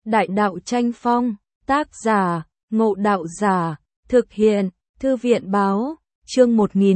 Đại đạo tranh phong, tác giả, Ngộ Đạo Giả, thực hiện, Thư viện báo, chương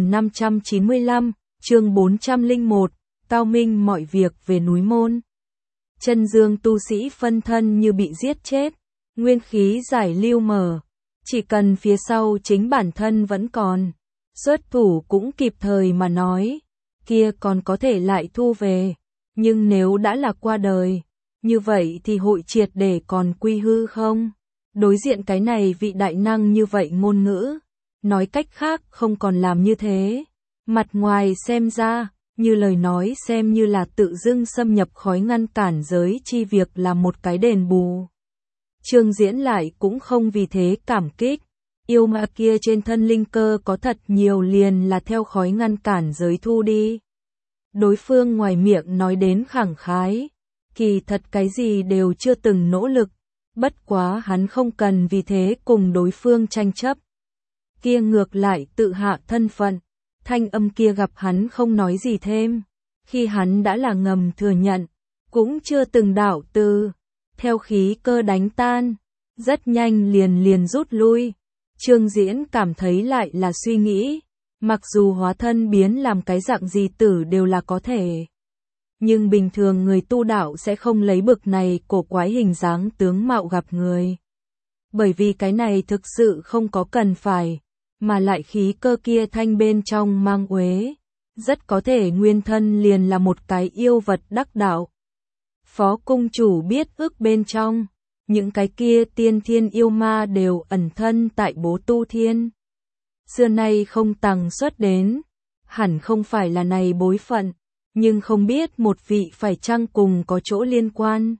1595, chương 401, cao minh mọi việc về núi môn. Chân dương tu sĩ phân thân như bị giết chết, nguyên khí giải lưu mở, chỉ cần phía sau chính bản thân vẫn còn, xuất thủ cũng kịp thời mà nói, kia còn có thể lại thu về, nhưng nếu đã là qua đời, như vậy thì hội triệt để còn quy hư không? Đối diện cái này vị đại năng như vậy ngôn ngữ, nói cách khác không còn làm như thế, mặt ngoài xem ra, như lời nói xem như là tự dưng xâm nhập khói ngăn cản giới chi việc là một cái đền bù. Trương Diễn lại cũng không vì thế cảm kích, yêu ma kia trên thân linh cơ có thật nhiều liền là theo khói ngăn cản giới thu đi. Đối phương ngoài miệng nói đến khẳng khái, kỳ thật cái gì đều chưa từng nỗ lực, bất quá hắn không cần vì thế cùng đối phương tranh chấp. Kia ngược lại tự hạ thân phận, thanh âm kia gặp hắn không nói gì thêm, khi hắn đã là ngầm thừa nhận, cũng chưa từng đảo từ, theo khí cơ đánh tan, rất nhanh liền rút lui. Trương Diễn cảm thấy lại là suy nghĩ, mặc dù hóa thân biến làm cái dạng gì tử đều là có thể. Nhưng bình thường người tu đạo sẽ không lấy bực này cổ quái hình dáng tướng mạo gặp người. Bởi vì cái này thực sự không có cần phải, mà lại khí cơ kia thanh bên trong mang uế, rất có thể nguyên thân liền là một cái yêu vật đắc đạo. Phó cung chủ biết ước bên trong, những cái kia tiên thiên yêu ma đều ẩn thân tại Bố Tu Thiên. Xưa nay không tằng xuất đến, hẳn không phải là này bối phận, nhưng không biết một vị phải chăng cùng có chỗ liên quan.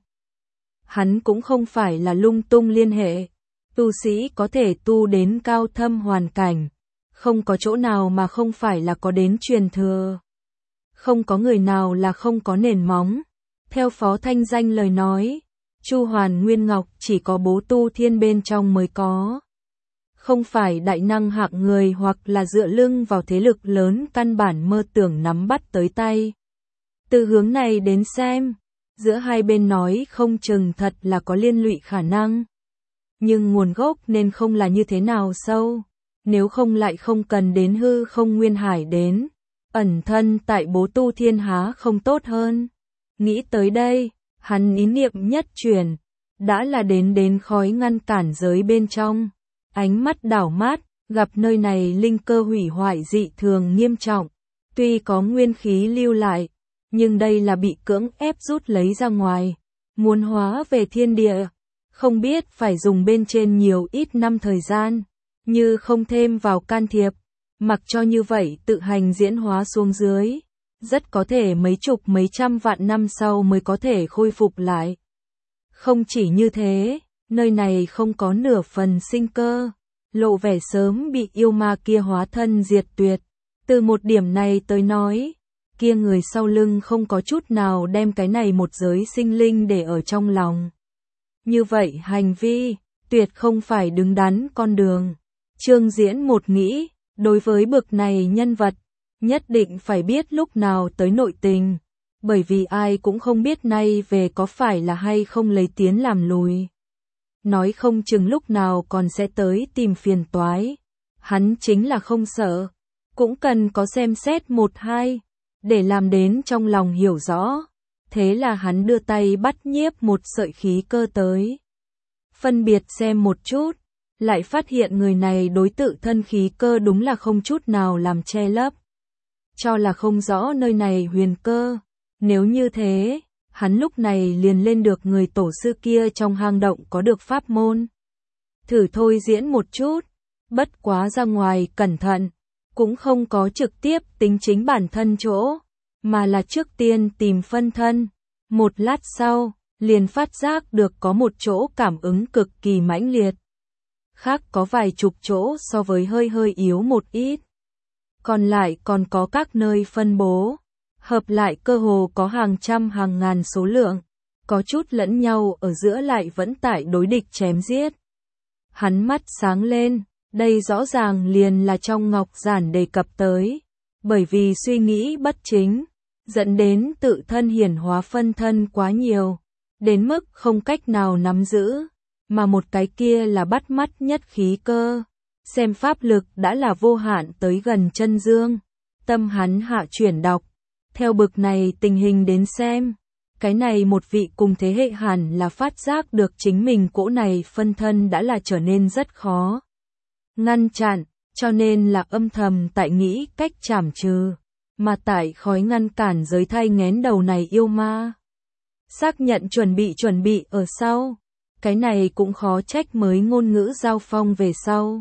Hắn cũng không phải là lung tung liên hệ, tu sĩ có thể tu đến cao thâm hoàn cảnh, không có chỗ nào mà không phải là có đến truyền thừa. Không có người nào là không có nền móng. Theo Phó Thanh Danh lời nói, Chu Hoàn Nguyên Ngọc chỉ có Bố Tu Thiên bên trong mới có. Không phải đại năng hạng người hoặc là dựa lưng vào thế lực lớn căn bản mơ tưởng nắm bắt tới tay. Từ hướng này đến xem, giữa hai bên nói không chừng thật là có liên lụy khả năng. Nhưng nguồn gốc nên không là như thế nào sâu, nếu không lại không cần đến hư không nguyên hải đến, ẩn thân tại Bố Tu Thiên há không tốt hơn. Nghĩ tới đây, hắn ý niệm nhất chuyển, đã là đến khói ngăn cản giới bên trong, ánh mắt đảo mát, gặp nơi này linh cơ hủy hoại dị thường nghiêm trọng, tuy có nguyên khí lưu lại, nhưng đây là bị cưỡng ép rút lấy ra ngoài, muốn hóa về thiên địa, không biết phải dùng bên trên nhiều ít năm thời gian, như không thêm vào can thiệp, mặc cho như vậy tự hành diễn hóa xuống dưới, rất có thể mấy chục mấy trăm vạn năm sau mới có thể khôi phục lại. Không chỉ như thế, nơi này không có nửa phần sinh cơ, lộ vẻ sớm bị yêu ma kia hóa thân diệt tuyệt. Từ một điểm này tới nói, kia người sau lưng không có chút nào đem cái này một giới sinh linh để ở trong lòng. Như vậy hành vi, tuyệt không phải đứng đắn con đường. Trương Diễn một nghĩ, đối với bực này nhân vật, nhất định phải biết lúc nào tới nội tình, bởi vì ai cũng không biết nay về có phải là hay không lấy tiến làm lùi. Nói không chừng lúc nào còn sẽ tới tìm phiền toái. Hắn chính là không sợ, cũng cần có xem xét một hai, để làm đến trong lòng hiểu rõ. Thế là hắn đưa tay bắt nhiếp một sợi khí cơ tới. Phân biệt xem một chút, lại phát hiện người này đối tự thân khí cơ đúng là không chút nào làm che lấp. Cho là không rõ nơi này huyền cơ, nếu như thế, hắn lúc này liền lên được người tổ sư kia trong hang động có được pháp môn. Thử thôi diễn một chút, bất quá ra ngoài cẩn thận, cũng không có trực tiếp tính chính bản thân chỗ, mà là trước tiên tìm phân thân. Một lát sau, liền phát giác được có một chỗ cảm ứng cực kỳ mãnh liệt. Khác có vài chục chỗ so với hơi yếu một ít. Còn lại còn có các nơi phân bố, hợp lại cơ hồ có hàng trăm hàng ngàn số lượng, có chút lẫn nhau ở giữa lại vẫn tại đối địch chém giết. Hắn mắt sáng lên, đây rõ ràng liền là trong ngọc giản đề cập tới, bởi vì suy nghĩ bất chính, dẫn đến tự thân hiển hóa phân thân quá nhiều, đến mức không cách nào nắm giữ, mà một cái kia là bắt mắt nhất khí cơ. Xem pháp lực đã là vô hạn tới gần chân dương, tâm hắn hạ chuyển đọc, theo bực này tình hình đến xem, cái này một vị cùng thế hệ hẳn là phát giác được chính mình cỗ này phân thân đã là trở nên rất khó ngăn chặn, cho nên là âm thầm tại nghĩ cách trảm trừ, mà tại khói ngăn cản giới thay nghén đầu này yêu ma. Xác nhận chuẩn bị ở sau, cái này cũng khó trách mới ngôn ngữ giao phong về sau.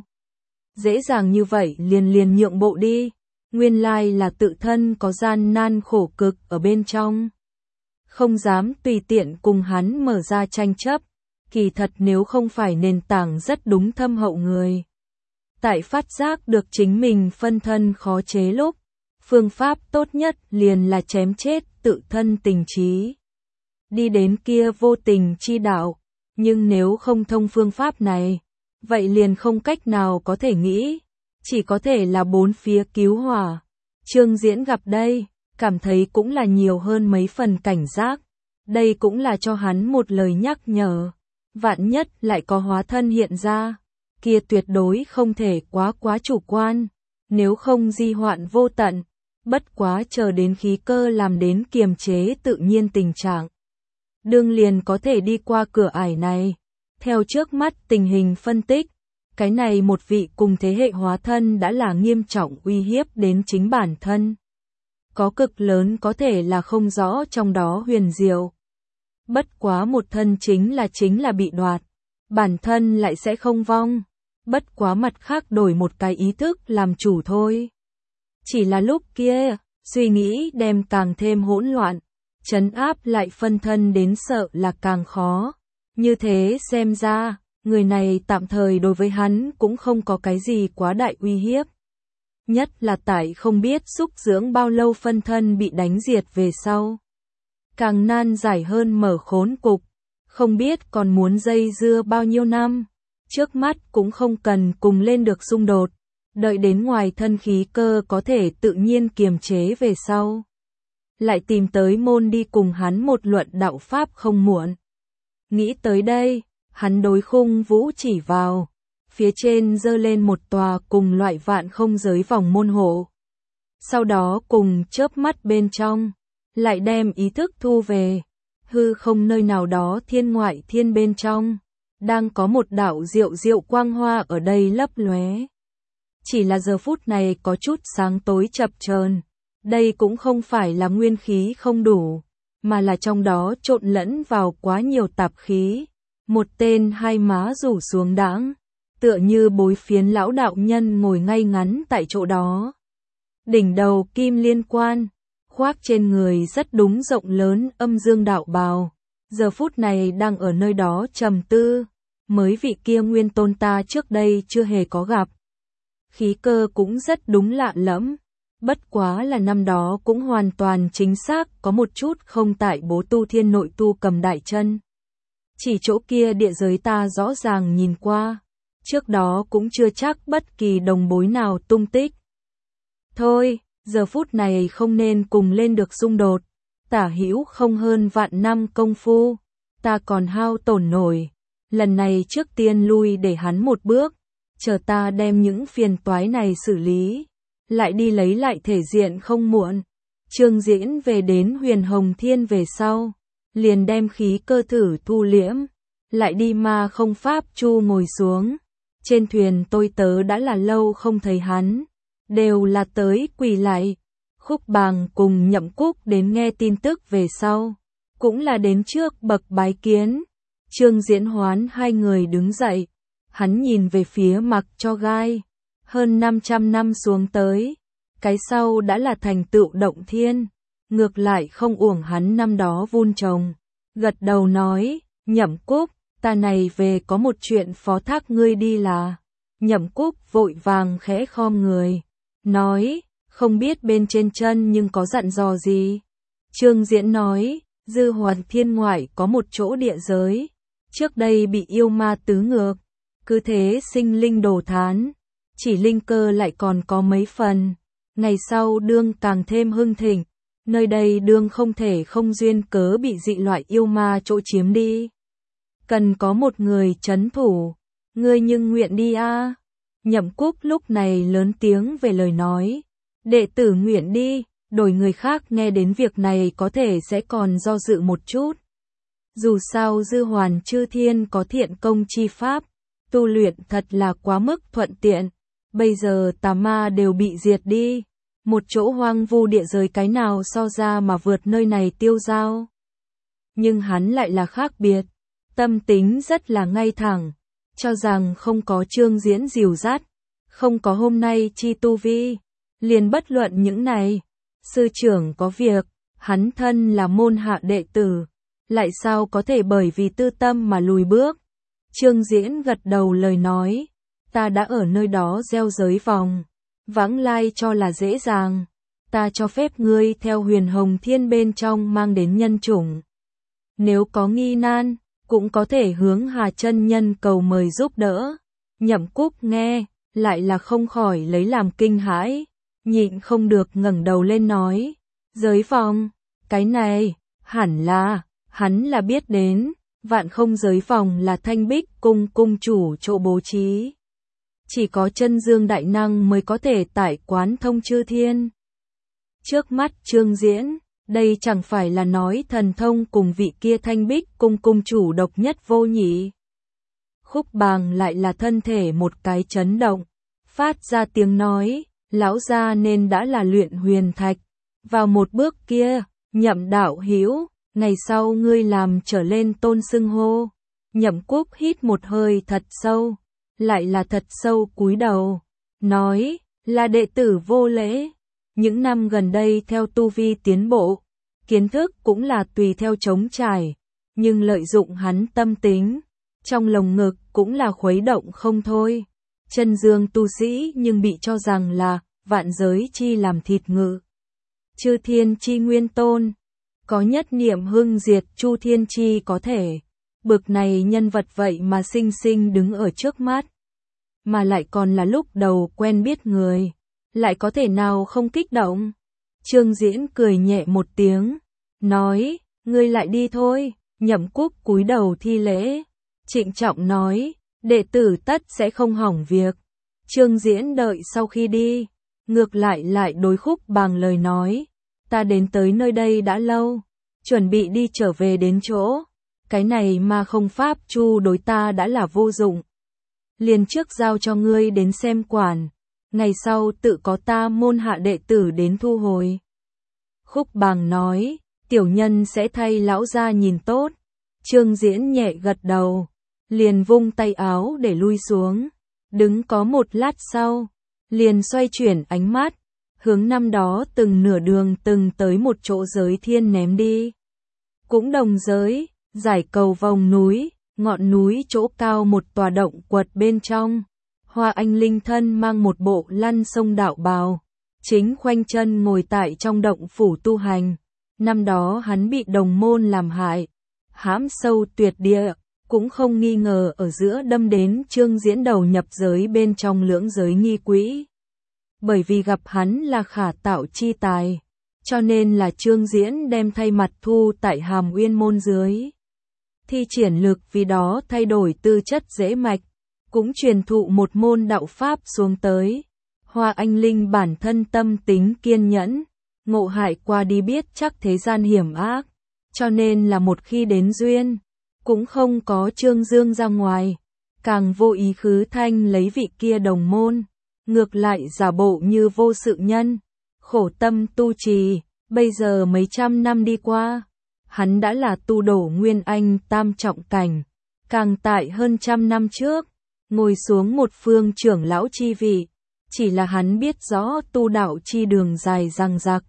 Dễ dàng như vậy liền nhượng bộ đi, nguyên lai là tự thân có gian nan khổ cực ở bên trong. Không dám tùy tiện cùng hắn mở ra tranh chấp, kỳ thật nếu không phải nền tảng rất đúng thâm hậu người. Tại phát giác được chính mình phân thân khó chế lúc, phương pháp tốt nhất liền là chém chết tự thân tình trí. Đi đến kia vô tình chi đạo, nhưng nếu không thông phương pháp này, vậy liền không cách nào có thể nghĩ, chỉ có thể là bốn phía cứu hỏa. Trương Diễn gặp đây, cảm thấy cũng là nhiều hơn mấy phần cảnh giác, đây cũng là cho hắn một lời nhắc nhở, vạn nhất lại có hóa thân hiện ra, kia tuyệt đối không thể quá chủ quan, nếu không di hoạn vô tận, bất quá chờ đến khí cơ làm đến kiềm chế tự nhiên tình trạng. Đương liền có thể đi qua cửa ải này, theo trước mắt tình hình phân tích, cái này một vị cùng thế hệ hóa thân đã là nghiêm trọng uy hiếp đến chính bản thân. Có cực lớn có thể là không rõ trong đó huyền diệu. Bất quá một thân chính là bị đoạt, bản thân lại sẽ không vong, bất quá mặt khác đổi một cái ý thức làm chủ thôi. Chỉ là lúc kia, suy nghĩ đem càng thêm hỗn loạn, trấn áp lại phân thân đến sợ là càng khó. Như thế xem ra, người này tạm thời đối với hắn cũng không có cái gì quá đại uy hiếp. Nhất là tại không biết xúc dưỡng bao lâu phân thân bị đánh diệt về sau. Càng nan giải hơn mở khốn cục, không biết còn muốn dây dưa bao nhiêu năm. Trước mắt cũng không cần cùng lên được xung đột, đợi đến ngoài thân khí cơ có thể tự nhiên kiềm chế về sau. Lại tìm tới môn đi cùng hắn một luận đạo pháp không muộn. Nghĩ tới đây, hắn đối khung vũ chỉ vào, phía trên dơ lên một tòa cùng loại vạn không giới vòng môn hộ. Sau đó cùng chớp mắt bên trong, lại đem ý thức thu về, hư không nơi nào đó thiên ngoại thiên bên trong, đang có một đạo diệu quang hoa ở đây lấp lóe. Chỉ là giờ phút này có chút sáng tối chập chờn, đây cũng không phải là nguyên khí không đủ, mà là trong đó trộn lẫn vào quá nhiều tạp khí. Một tên hai má rủ xuống đãng, tựa như bối phiến lão đạo nhân ngồi ngay ngắn tại chỗ đó. Đỉnh đầu kim liên quan, khoác trên người rất đúng rộng lớn âm dương đạo bào, giờ phút này đang ở nơi đó trầm tư, mới vị kia nguyên tôn ta trước đây chưa hề có gặp. Khí cơ cũng rất đúng lạ lẫm, bất quá là năm đó cũng hoàn toàn chính xác có một chút không tại bố tu thiên nội tu cầm đại chân. Chỉ chỗ kia địa giới ta rõ ràng nhìn qua, trước đó cũng chưa chắc bất kỳ đồng bối nào tung tích. Thôi, giờ phút này không nên cùng lên được xung đột, tả hữu không hơn vạn năm công phu, ta còn hao tổn nổi, lần này trước tiên lui để hắn một bước, chờ ta đem những phiền toái này xử lý, lại đi lấy lại thể diện không muộn. Trương Diễn về đến Huyền Hồng Thiên về sau, liền đem khí cơ thử thu liễm, lại đi ma không pháp chu ngồi xuống. Trên thuyền tôi tớ đã là lâu không thấy hắn, đều là tới quỳ lại. Khúc Bàng cùng Nhậm Cúc đến nghe tin tức về sau, cũng là đến trước bậc bái kiến. Trương Diễn hoán hai người đứng dậy, hắn nhìn về phía Mặc Cho Gai, hơn 500 năm xuống tới, cái sau đã là thành tựu động thiên, ngược lại không uổng hắn năm đó vun trồng. Gật đầu nói, Nhậm Cúc, ta này về có một chuyện phó thác ngươi đi là. Nhậm Cúc vội vàng khẽ khom người, nói, không biết bên trên chân nhưng có dặn dò gì. Trương Diễn nói, Dư Hoàn Thiên ngoại có một chỗ địa giới, trước đây bị yêu ma tứ ngược, cứ thế sinh linh đồ thán, chỉ linh cơ lại còn có mấy phần, ngày sau đương càng thêm hưng thịnh, nơi đây đương không thể không duyên cớ bị dị loại yêu ma chỗ chiếm đi. Cần có một người trấn thủ, ngươi nhưng nguyện đi a. Nhậm Cúc lúc này lớn tiếng về lời nói, đệ tử nguyện đi, đổi người khác nghe đến việc này có thể sẽ còn do dự một chút. Dù sao Dư Hoàn Chư Thiên có thiện công chi pháp, tu luyện thật là quá mức thuận tiện, bây giờ tà ma đều bị diệt đi, một chỗ hoang vu địa giới cái nào so ra mà vượt nơi này tiêu dao. Nhưng hắn lại là khác biệt, tâm tính rất là ngay thẳng, cho rằng không có Trương Diễn dìu dắt, không có hôm nay chi tu vi, liền bất luận những này, sư trưởng có việc, hắn thân là môn hạ đệ tử, lại sao có thể bởi vì tư tâm mà lùi bước. Trương Diễn gật đầu lời nói, ta đã ở nơi đó gieo giới vòng, vãng lai cho là dễ dàng, ta cho phép ngươi theo Huyền Hồng Thiên bên trong mang đến nhân chủng. Nếu có nghi nan, cũng có thể hướng Hà chân nhân cầu mời giúp đỡ. Nhậm Cúc nghe, lại là không khỏi lấy làm kinh hãi, nhịn không được ngẩng đầu lên nói, giới vòng, cái này, hẳn là, hắn là biết đến, Vạn Không giới vòng là Thanh Bích cung cung chủ chỗ bố trí. Chỉ có chân dương đại năng mới có thể tải quán thông chư thiên. Trước mắt Trương Diễn, đây chẳng phải là nói thần thông cùng vị kia Thanh Bích cung cung chủ độc nhất vô nhị. Khúc Bàng lại là thân thể một cái chấn động, phát ra tiếng nói, lão gia nên đã là luyện huyền thạch. Vào một bước kia, Nhậm đạo hữu, ngày sau ngươi làm trở lên tôn xưng hô. Nhậm Cúc hít một hơi thật sâu, lại là thật sâu cúi đầu, nói, là đệ tử vô lễ. Những năm gần đây theo tu vi tiến bộ, kiến thức cũng là tùy theo trống trải, nhưng lợi dụng hắn tâm tính, trong lồng ngực cũng là khuấy động không thôi. Chân dương tu sĩ nhưng bị cho rằng là vạn giới chi làm thịt ngự, chư thiên chi nguyên tôn, có nhất niệm hưng diệt chu thiên chi có thể. Bực này nhân vật vậy mà sinh sinh đứng ở trước mắt, mà lại còn là lúc đầu quen biết người, lại có thể nào không kích động. Trương Diễn cười nhẹ một tiếng, nói, ngươi lại đi thôi. Nhậm Cúc cúi đầu thi lễ, trịnh trọng nói, đệ tử tất sẽ không hỏng việc. Trương Diễn đợi sau khi đi, ngược lại đối Khúc Bàng lời nói, ta đến tới nơi đây đã lâu, chuẩn bị đi trở về đến chỗ, cái này mà không pháp chu đối ta đã là vô dụng. Liền trước giao cho ngươi đến xem quản, ngày sau tự có ta môn hạ đệ tử đến thu hồi. Khúc Bàng nói, tiểu nhân sẽ thay lão gia nhìn tốt. Trương Diễn nhẹ gật đầu, liền vung tay áo để lui xuống, đứng có một lát sau, liền xoay chuyển ánh mắt, hướng năm đó từng nửa đường từng tới một chỗ giới thiên ném đi. Cũng đồng giới, giải cầu vòng núi, ngọn núi chỗ cao một tòa động quật bên trong. Hoa Anh Linh thân mang một bộ lăn sông đạo bào, chính khoanh chân ngồi tại trong động phủ tu hành. Năm đó hắn bị đồng môn làm hại, hãm sâu tuyệt địa, cũng không nghi ngờ ở giữa đâm đến Trương Diễn đầu nhập giới bên trong lưỡng giới nghi quỹ. Bởi vì gặp hắn là khả tạo chi tài, cho nên là Trương Diễn đem thay mặt thu tại Hàm Uyên môn dưới. Thi triển lực vì đó thay đổi tư chất dễ mạch, cũng truyền thụ một môn đạo pháp xuống tới. Hoa Anh Linh bản thân tâm tính kiên nhẫn, ngộ hại qua đi biết chắc thế gian hiểm ác, cho nên là một khi đến duyên, cũng không có trương dương ra ngoài, càng vô ý khứ thanh lấy vị kia đồng môn, ngược lại giả bộ như vô sự nhân, khổ tâm tu trì. Bây giờ mấy trăm năm đi qua, hắn đã là tu đổ Nguyên Anh tam trọng cảnh, càng tại hơn trăm năm trước, ngồi xuống một phương trưởng lão chi vị, chỉ là hắn biết rõ tu đạo chi đường dài dằng dặc,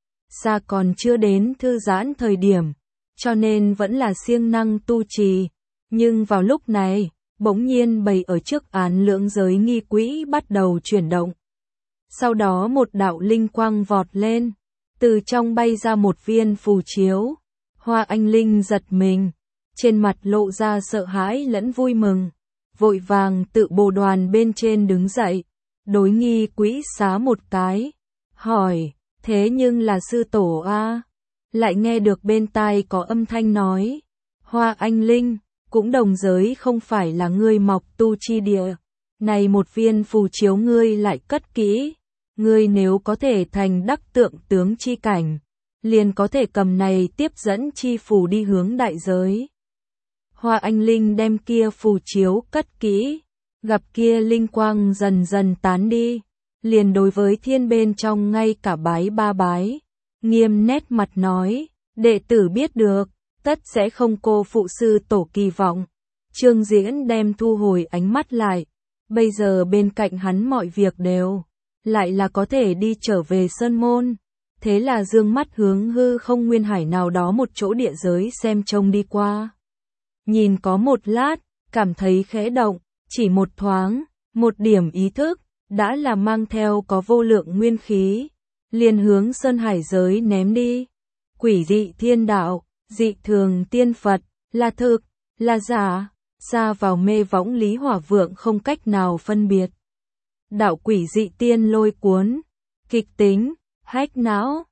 xa còn chưa đến thư giãn thời điểm, cho nên vẫn là siêng năng tu trì, nhưng vào lúc này, bỗng nhiên bày ở trước án lưỡng giới nghi quỹ bắt đầu chuyển động. Sau đó một đạo linh quang vọt lên, từ trong bay ra một viên phù chiếu. Hoa Anh Linh giật mình, trên mặt lộ ra sợ hãi lẫn vui mừng, vội vàng tự bồ đoàn bên trên đứng dậy, đối nghi quỹ xá một cái, hỏi, Thế nhưng là sư tổ a. Lại nghe được bên tai có âm thanh nói, Hoa Anh Linh, cũng đồng giới không phải là ngươi mọc tu chi địa. Này một viên phù chiếu ngươi lại cất kỹ, ngươi nếu có thể thành đắc tượng tướng chi cảnh, liền có thể cầm này tiếp dẫn chi phù đi hướng đại giới. Hoa Anh Linh đem kia phù chiếu cất kỹ, gặp kia linh quang dần dần tán đi, liền đối với thiên bên trong ngay cả bái ba bái, nghiêm nét mặt nói, đệ tử biết được, tất sẽ không cô phụ sư tổ kỳ vọng. Trương Diễn đem thu hồi ánh mắt lại, bây giờ bên cạnh hắn mọi việc đều, lại là có thể đi trở về sơn môn. Thế là dương mắt hướng hư không nguyên hải nào đó một chỗ địa giới xem trông đi qua. Nhìn có một lát, cảm thấy khẽ động, chỉ một thoáng, một điểm ý thức, đã là mang theo có vô lượng nguyên khí, liền hướng sơn hải giới ném đi. Quỷ dị thiên đạo, dị thường tiên Phật, là thực, là giả, xa vào mê võng Lý Hỏa Vượng không cách nào phân biệt. Đạo quỷ dị tiên lôi cuốn, kịch tính, hách não,